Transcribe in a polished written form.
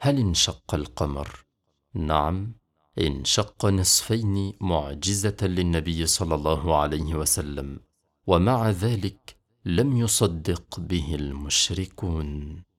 هل انشق القمر؟ نعم، انشق نصفين معجزة للنبي صلى الله عليه وسلم، ومع ذلك لم يصدق به المشركون.